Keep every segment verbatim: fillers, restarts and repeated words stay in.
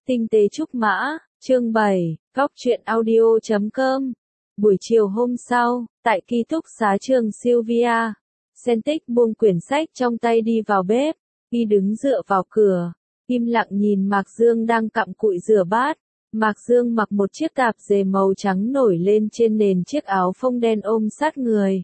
Tinh tế trúc mã, chương bảy, góc truyện audio chấm com. Buổi chiều hôm sau, tại ký túc xá trường Sylvia, Sentic buông quyển sách trong tay đi vào bếp, y đứng dựa vào cửa, im lặng nhìn Mạc Dương đang cặm cụi rửa bát. Mạc Dương mặc một chiếc tạp dề màu trắng nổi lên trên nền chiếc áo phông đen ôm sát người.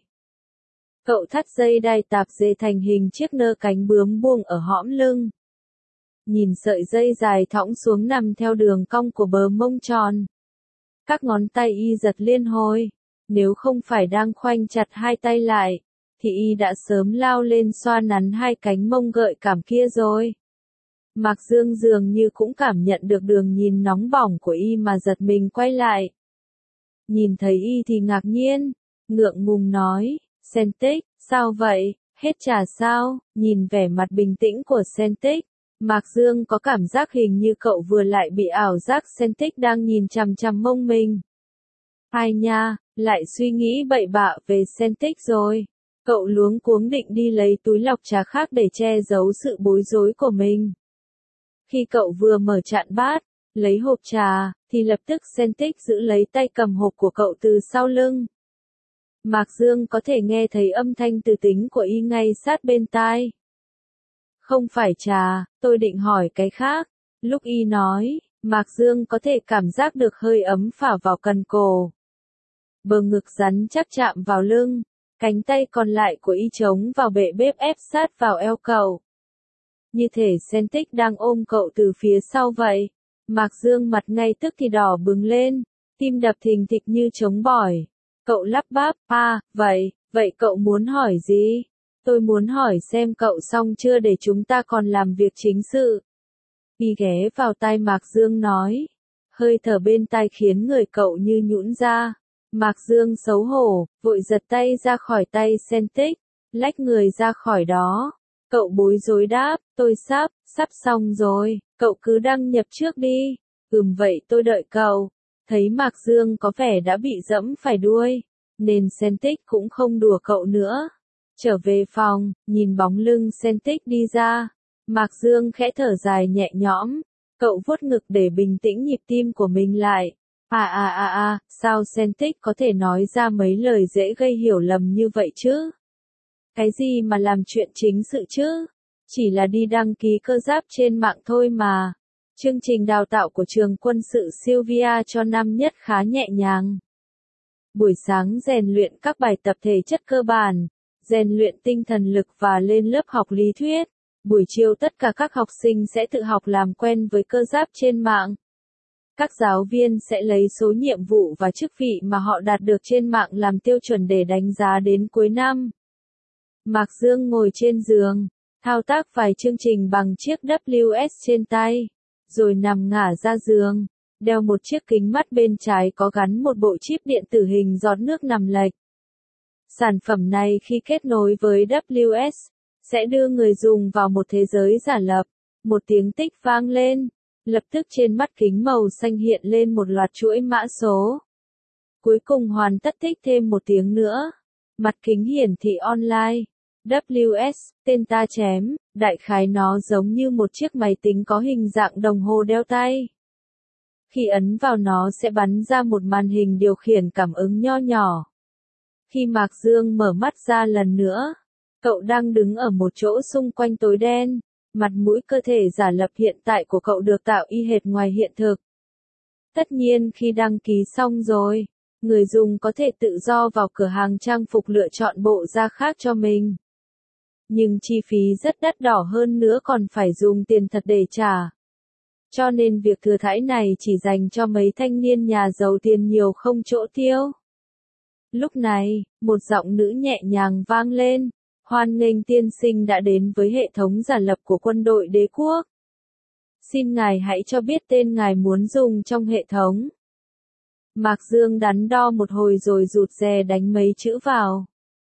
Cậu thắt dây đai tạp dề thành hình chiếc nơ cánh bướm buông ở hõm lưng. Nhìn sợi dây dài thõng xuống nằm theo đường cong của bờ mông tròn. Các ngón tay y giật liên hồi. Nếu không phải đang khoanh chặt hai tay lại, thì y đã sớm lao lên xoa nắn hai cánh mông gợi cảm kia rồi. Mạc Dương dường như cũng cảm nhận được đường nhìn nóng bỏng của y mà giật mình quay lại. Nhìn thấy y thì ngạc nhiên, ngượng ngùng nói, Sentic, sao vậy, hết trà sao? Nhìn vẻ mặt bình tĩnh của Sentic, Mạc Dương có cảm giác hình như cậu vừa lại bị ảo giác Sentic đang nhìn chằm chằm mông mình. Ai nha, lại suy nghĩ bậy bạ về Sentic rồi. Cậu luống cuống định đi lấy túi lọc trà khác để che giấu sự bối rối của mình. Khi cậu vừa mở chạn bát, lấy hộp trà, thì lập tức Sentic giữ lấy tay cầm hộp của cậu từ sau lưng. Mạc Dương có thể nghe thấy âm thanh từ tính của y ngay sát bên tai. Không phải trà, tôi định hỏi cái khác. Lúc y nói, Mạc Dương có thể cảm giác được hơi ấm phả vào cần cổ. Bờ ngực rắn chắc chạm vào lưng, cánh tay còn lại của y chống vào bệ bếp ép sát vào eo cậu. Như thể Sentic đang ôm cậu từ phía sau vậy. Mạc Dương mặt ngay tức thì đỏ bừng lên, tim đập thình thịch như trống bỏi. Cậu lắp bắp, à, vậy, vậy cậu muốn hỏi gì? Tôi muốn hỏi xem cậu xong chưa để chúng ta còn làm việc chính sự. Y ghé vào tai Mạc Dương nói. Hơi thở bên tai khiến người cậu như nhũn ra. Mạc Dương xấu hổ, vội giật tay ra khỏi tay Sentic, lách người ra khỏi đó. Cậu bối rối đáp, tôi sắp, sắp xong rồi, cậu cứ đăng nhập trước đi. Ừm vậy tôi đợi cậu. Thấy Mạc Dương có vẻ đã bị dẫm phải đuôi, nên Sentic cũng không đùa cậu nữa. Trở về phòng, nhìn bóng lưng Sentic đi ra, Mạc Dương khẽ thở dài nhẹ nhõm, cậu vuốt ngực để bình tĩnh nhịp tim của mình lại. À à à à, sao Sentic có thể nói ra mấy lời dễ gây hiểu lầm như vậy chứ? Cái gì mà làm chuyện chính sự chứ? Chỉ là đi đăng ký cơ giáp trên mạng thôi mà. Chương trình đào tạo của trường quân sự Sylvia cho năm nhất khá nhẹ nhàng. Buổi sáng rèn luyện các bài tập thể chất cơ bản, rèn luyện tinh thần lực và lên lớp học lý thuyết. Buổi chiều tất cả các học sinh sẽ tự học làm quen với cơ giáp trên mạng. Các giáo viên sẽ lấy số nhiệm vụ và chức vị mà họ đạt được trên mạng làm tiêu chuẩn để đánh giá đến cuối năm. Mạc Dương ngồi trên giường, thao tác vài chương trình bằng chiếc W S trên tay, rồi nằm ngả ra giường, đeo một chiếc kính mắt bên trái có gắn một bộ chip điện tử hình giọt nước nằm lệch. Sản phẩm này khi kết nối với W S, sẽ đưa người dùng vào một thế giới giả lập. Một tiếng tích vang lên, lập tức trên mắt kính màu xanh hiện lên một loạt chuỗi mã số. Cuối cùng hoàn tất tích thêm một tiếng nữa. Mặt kính hiển thị online. W S, tên ta chém, đại khái nó giống như một chiếc máy tính có hình dạng đồng hồ đeo tay. Khi ấn vào nó sẽ bắn ra một màn hình điều khiển cảm ứng nho nhỏ. Khi Mạc Dương mở mắt ra lần nữa, cậu đang đứng ở một chỗ xung quanh tối đen, mặt mũi cơ thể giả lập hiện tại của cậu được tạo y hệt ngoài hiện thực. Tất nhiên khi đăng ký xong rồi, người dùng có thể tự do vào cửa hàng trang phục lựa chọn bộ da khác cho mình. Nhưng chi phí rất đắt đỏ hơn nữa còn phải dùng tiền thật để trả. Cho nên việc thừa thãi này chỉ dành cho mấy thanh niên nhà giàu tiền nhiều không chỗ tiêu. Lúc này, một giọng nữ nhẹ nhàng vang lên, hoan nghênh tiên sinh đã đến với hệ thống giả lập của quân đội đế quốc. Xin ngài hãy cho biết tên ngài muốn dùng trong hệ thống. Mạc Dương đắn đo một hồi rồi rụt rè đánh mấy chữ vào.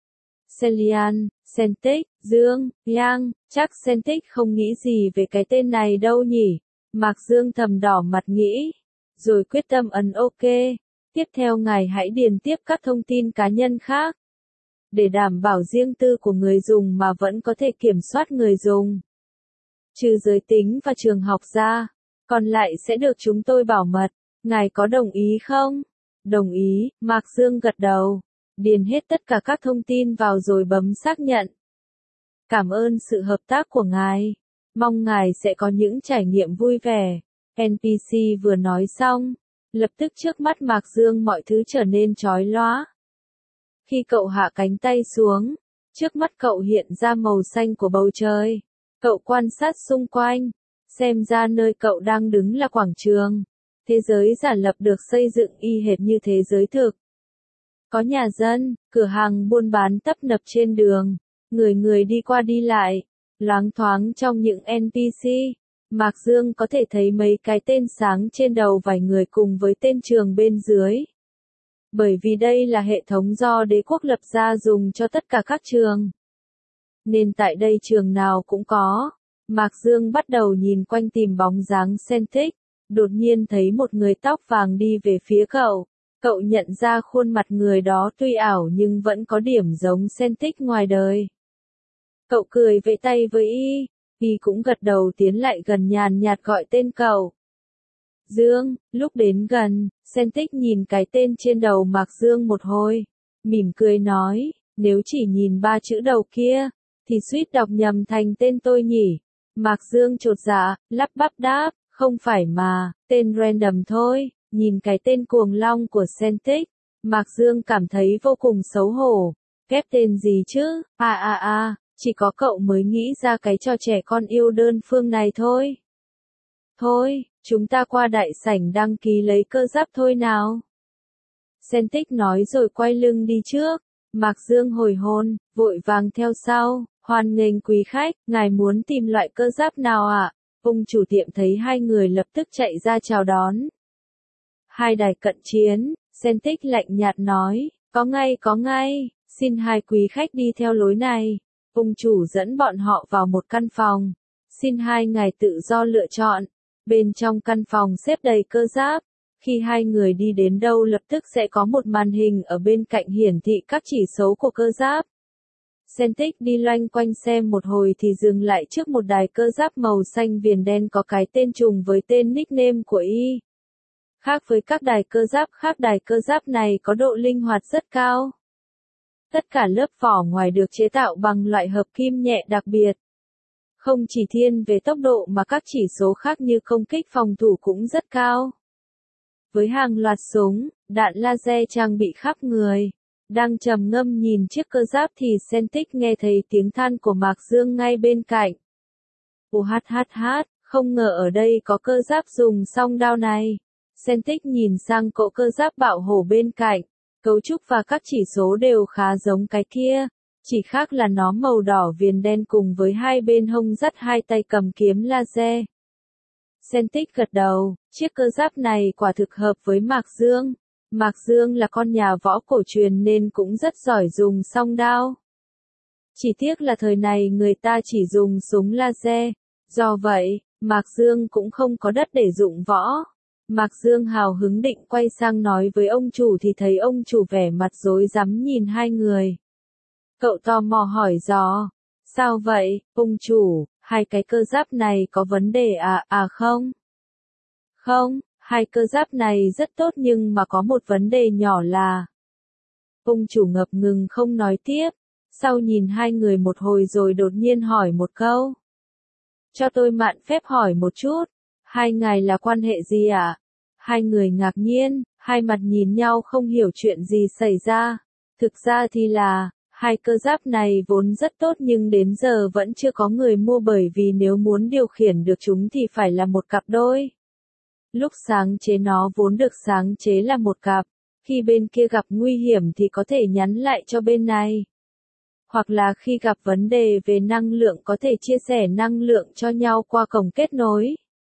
Celian, Sentic, Dương, Yang, chắc Sentic không nghĩ gì về cái tên này đâu nhỉ? Mạc Dương thầm đỏ mặt nghĩ, rồi quyết tâm ấn OK. Tiếp theo ngài hãy điền tiếp các thông tin cá nhân khác, để đảm bảo riêng tư của người dùng mà vẫn có thể kiểm soát người dùng. Trừ giới tính và trường học ra, Còn lại sẽ được chúng tôi bảo mật. Ngài có đồng ý không? Đồng ý, Mạc Dương gật đầu. Điền hết tất cả các thông tin vào rồi bấm xác nhận. Cảm ơn sự hợp tác của ngài. Mong ngài sẽ có những trải nghiệm vui vẻ. en pê xê vừa nói xong, lập tức trước mắt Mạc Dương mọi thứ trở nên chói lóa. Khi cậu hạ cánh tay xuống, trước mắt cậu hiện ra màu xanh của bầu trời. Cậu quan sát xung quanh, xem ra nơi cậu đang đứng là quảng trường. Thế giới giả lập được xây dựng y hệt như thế giới thực. Có nhà dân, cửa hàng buôn bán tấp nập trên đường, người người đi qua đi lại, loáng thoáng trong những en pê xê. Mạc Dương có thể thấy mấy cái tên sáng trên đầu vài người cùng với tên trường bên dưới. Bởi vì đây là hệ thống do đế quốc lập ra dùng cho tất cả các trường. Nên tại đây trường nào cũng có. Mạc Dương bắt đầu nhìn quanh tìm bóng dáng Sentic. Đột nhiên thấy một người tóc vàng đi về phía cậu. Cậu nhận ra khuôn mặt người đó tuy ảo nhưng vẫn có điểm giống Sentic ngoài đời. Cậu cười vẫy tay với y. Y cũng gật đầu tiến lại gần nhàn nhạt gọi tên cậu. Dương, lúc đến gần, Sentic nhìn cái tên trên đầu Mạc Dương một hồi. Mỉm cười nói, nếu chỉ nhìn ba chữ đầu kia, thì suýt đọc nhầm thành tên tôi nhỉ. Mạc Dương chột dạ, lắp bắp đáp, không phải mà, tên random thôi. Nhìn cái tên cuồng long của Sentic, Mạc Dương cảm thấy vô cùng xấu hổ. Ghép tên gì chứ? À à à, chỉ có cậu mới nghĩ ra cái trò trẻ con yêu đơn phương này thôi. Thôi, chúng ta qua đại sảnh đăng ký lấy cơ giáp thôi nào. Sentic nói rồi quay lưng đi trước. Mạc Dương hồi hồn, vội vàng theo sau. Hoan nghênh quý khách, ngài muốn tìm loại cơ giáp nào ạ? À? Ông chủ tiệm thấy hai người lập tức chạy ra chào đón. Hai đài cận chiến, Sentic lạnh nhạt nói, có ngay có ngay, xin hai quý khách đi theo lối này. Ông chủ dẫn bọn họ vào một căn phòng. Xin hai ngài tự do lựa chọn. Bên trong căn phòng xếp đầy cơ giáp. Khi hai người đi đến đâu lập tức sẽ có một màn hình ở bên cạnh hiển thị các chỉ số của cơ giáp. Sentic đi loanh quanh xem một hồi thì dừng lại trước một đài cơ giáp màu xanh viền đen có cái tên trùng với tên nickname của y. Khác với các đài cơ giáp khác, đài cơ giáp này có độ linh hoạt rất cao. Tất cả lớp vỏ ngoài được chế tạo bằng loại hợp kim nhẹ đặc biệt. Không chỉ thiên về tốc độ mà các chỉ số khác như công kích phòng thủ cũng rất cao. Với hàng loạt súng, đạn laser trang bị khắp người. Đang trầm ngâm nhìn chiếc cơ giáp thì Sentic nghe thấy tiếng than của Mạc Dương ngay bên cạnh. Ồ hát hát hát, không ngờ ở đây có cơ giáp dùng song đao này. Sentic nhìn sang cỗ cơ giáp bạo hổ bên cạnh. Cấu trúc và các chỉ số đều khá giống cái kia. Chỉ khác là nó màu đỏ viền đen cùng với hai bên hông dắt hai tay cầm kiếm laser. Sentic gật đầu, chiếc cơ giáp này quả thực hợp với Mạc Dương. Mạc Dương là con nhà võ cổ truyền nên cũng rất giỏi dùng song đao. Chỉ tiếc là thời này người ta chỉ dùng súng laser. Do vậy, Mạc Dương cũng không có đất để dụng võ. Mạc Dương hào hứng định quay sang nói với ông chủ thì thấy ông chủ vẻ mặt rối rắm nhìn hai người. Cậu tò mò hỏi dò. Sao vậy, ông chủ, hai cái cơ giáp này có vấn đề à, à không? Không, hai cơ giáp này rất tốt nhưng mà có một vấn đề nhỏ là... Ông chủ ngập ngừng không nói tiếp, sau nhìn hai người một hồi rồi đột nhiên hỏi một câu. Cho tôi mạn phép hỏi một chút, hai ngài là quan hệ gì ạ? À? Hai người ngạc nhiên, hai mặt nhìn nhau không hiểu chuyện gì xảy ra. Thực ra thì là... Hai cơ giáp này vốn rất tốt nhưng đến giờ vẫn chưa có người mua bởi vì nếu muốn điều khiển được chúng thì phải là một cặp đôi. Lúc sáng chế nó vốn được sáng chế là một cặp, khi bên kia gặp nguy hiểm thì có thể nhắn lại cho bên này. Hoặc là khi gặp vấn đề về năng lượng có thể chia sẻ năng lượng cho nhau qua cổng kết nối.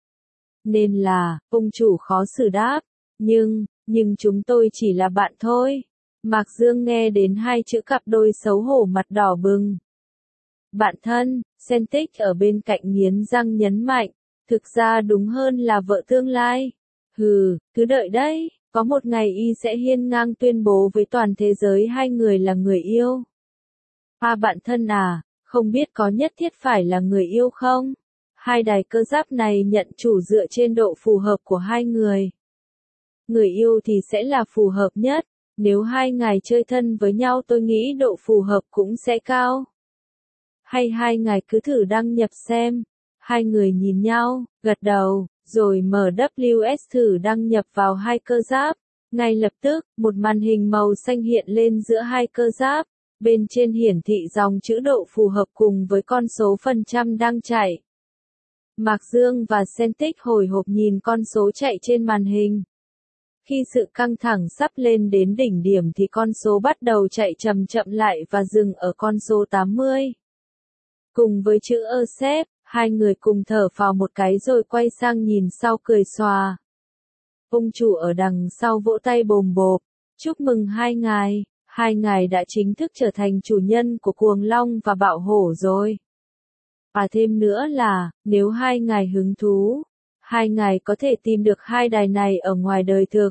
Nên là, ông chủ khó xử đáp, nhưng, nhưng chúng tôi chỉ là bạn thôi. Mạc Dương nghe đến hai chữ cặp đôi xấu hổ mặt đỏ bừng. Bạn thân, Sentic ở bên cạnh nghiến răng nhấn mạnh, thực ra đúng hơn là vợ tương lai. Hừ, cứ đợi đấy, có một ngày y sẽ hiên ngang tuyên bố với toàn thế giới hai người là người yêu. À bạn thân à, không biết có nhất thiết phải là người yêu không? Hai đài cơ giáp này nhận chủ dựa trên độ phù hợp của hai người. Người yêu thì sẽ là phù hợp nhất, nếu hai ngài chơi thân với nhau tôi nghĩ độ phù hợp cũng sẽ cao. Hay hai ngài cứ thử đăng nhập xem. Hai người nhìn nhau, gật đầu, rồi mở vê kép ét thử đăng nhập vào hai cơ giáp. Ngay lập tức, một màn hình màu xanh hiện lên giữa hai cơ giáp. Bên trên hiển thị dòng chữ độ phù hợp cùng với con số phần trăm đang chạy. Mạc Dương và Sentic hồi hộp nhìn con số chạy trên màn hình. Khi sự căng thẳng sắp lên đến đỉnh điểm thì con số bắt đầu chạy chậm chậm lại và dừng ở con số tám mươi. Cùng với chữ accept, hai người cùng thở phào một cái rồi quay sang nhìn sau cười xòa. Ông chủ ở đằng sau vỗ tay bồm bộp. Chúc mừng hai ngài, hai ngài đã chính thức trở thành chủ nhân của Cuồng Long và Bạo Hổ rồi. Và thêm nữa là, nếu hai ngài hứng thú, hai ngài có thể tìm được hai đài này ở ngoài đời thực.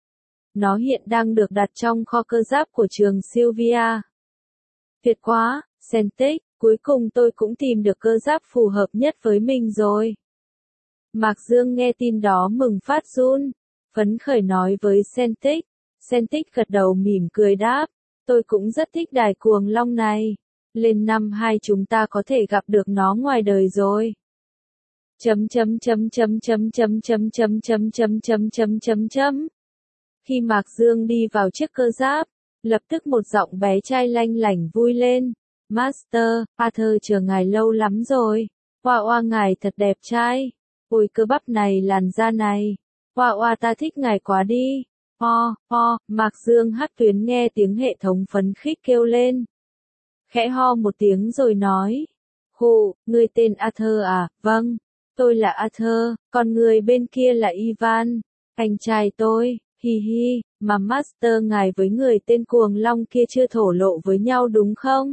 Nó hiện đang được đặt trong kho cơ giáp của trường Sylvia. Tuyệt quá, Sentic, cuối cùng tôi cũng tìm được cơ giáp phù hợp nhất với mình rồi. Mạc Dương nghe tin đó mừng phát run, phấn khởi nói với Sentic. Sentic gật đầu mỉm cười đáp, tôi cũng rất thích đài Cuồng Long này. Lên năm hai chúng ta có thể gặp được nó ngoài đời rồi. Chấm chấm chấm chấm chấm chấm chấm chấm chấm chấm chấm chấm chấm chấm. Khi Mạc Dương đi vào chiếc cơ giáp, lập tức một giọng bé trai lanh lảnh vui lên. Master, Arthur chờ ngài lâu lắm rồi. Oa oa ngài thật đẹp trai. Ôi cơ bắp này làn da này. Oa oa ta thích ngài quá đi. Ho, ho, Mạc Dương hát tuyến nghe tiếng hệ thống phấn khích kêu lên. Khẽ ho một tiếng rồi nói. Hù, ngươi tên Arthur à? Vâng, tôi là Arthur, còn người bên kia là Ivan, anh trai tôi. Hi hi, mà Master ngài với người tên Cuồng Long kia chưa thổ lộ với nhau đúng không?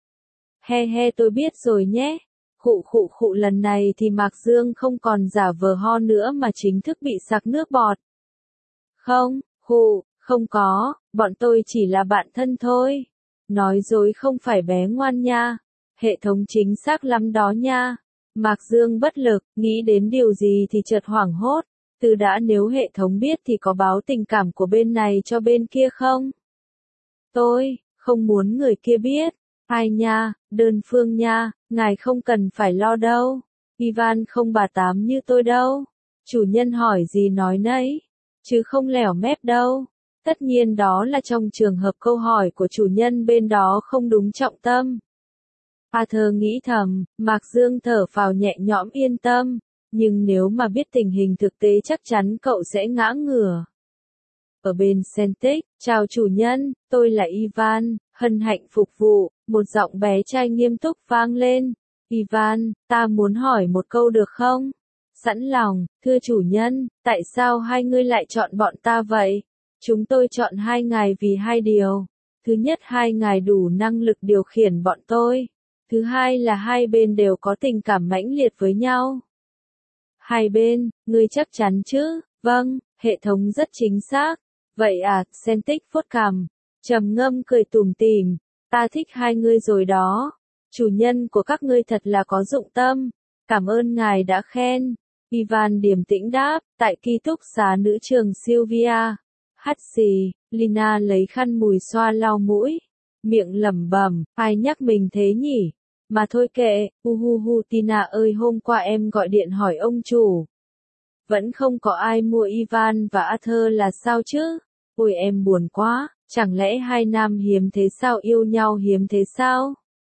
He he tôi biết rồi nhé. Khụ khụ khụ lần này thì Mạc Dương không còn giả vờ ho nữa mà chính thức bị sặc nước bọt. Không, khụ, không có, bọn tôi chỉ là bạn thân thôi. Nói dối không phải bé ngoan nha. Hệ thống chính xác lắm đó nha. Mạc Dương bất lực, nghĩ đến điều gì thì chợt hoảng hốt. Từ đã nếu hệ thống biết thì có báo tình cảm của bên này cho bên kia không? Tôi, không muốn người kia biết. Ai nha, đơn phương nha, ngài không cần phải lo đâu. Ivan không bà tám như tôi đâu. Chủ nhân hỏi gì nói nấy. Chứ không lẻo mép đâu. Tất nhiên đó là trong trường hợp câu hỏi của chủ nhân bên đó không đúng trọng tâm. Arthur nghĩ thầm, Mạc Dương thở phào nhẹ nhõm yên tâm. Nhưng nếu mà biết tình hình thực tế chắc chắn cậu sẽ ngã ngửa. Ở bên Sentic, chào chủ nhân, tôi là Ivan, hân hạnh phục vụ, một giọng bé trai nghiêm túc vang lên. Ivan, ta muốn hỏi một câu được không? Sẵn lòng, thưa chủ nhân, tại sao hai ngươi lại chọn bọn ta vậy? Chúng tôi chọn hai ngài vì hai điều. Thứ nhất hai ngài đủ năng lực điều khiển bọn tôi. Thứ hai là hai bên đều có tình cảm mãnh liệt với nhau. Hai bên, ngươi chắc chắn chứ? Vâng, hệ thống rất chính xác. Vậy à, Sentic phốt cằm, trầm ngâm cười tủm tỉm. Ta thích hai ngươi rồi đó. Chủ nhân của các ngươi thật là có dụng tâm. Cảm ơn ngài đã khen. Ivan điềm tĩnh đáp, tại ký túc xá nữ trường Sylvia. Hắt xì, Lina lấy khăn mùi xoa lau mũi. Miệng lẩm bẩm, ai nhắc mình thế nhỉ? Mà thôi kệ, uhuhu Tina ơi hôm qua em gọi điện hỏi ông chủ. Vẫn không có ai mua Ivan và Arthur là sao chứ? Ôi em buồn quá, chẳng lẽ hai nam hiếm thế sao yêu nhau hiếm thế sao?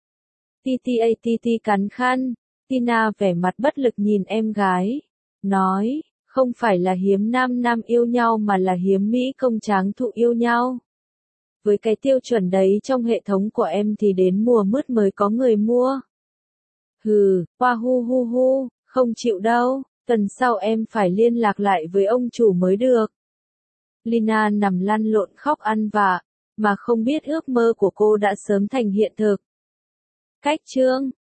Tttt cắn khăn, Tina vẻ mặt bất lực nhìn em gái. Nói, không phải là hiếm nam nam yêu nhau mà là hiếm Mỹ công tráng thụ yêu nhau. Với cái tiêu chuẩn đấy trong hệ thống của em thì đến mùa mướt mới có người mua. Hừ, hoa hu hu hu, không chịu đâu, tuần sau em phải liên lạc lại với ông chủ mới được. Lina nằm lăn lộn khóc ăn vạ, mà không biết ước mơ của cô đã sớm thành hiện thực. Cách chương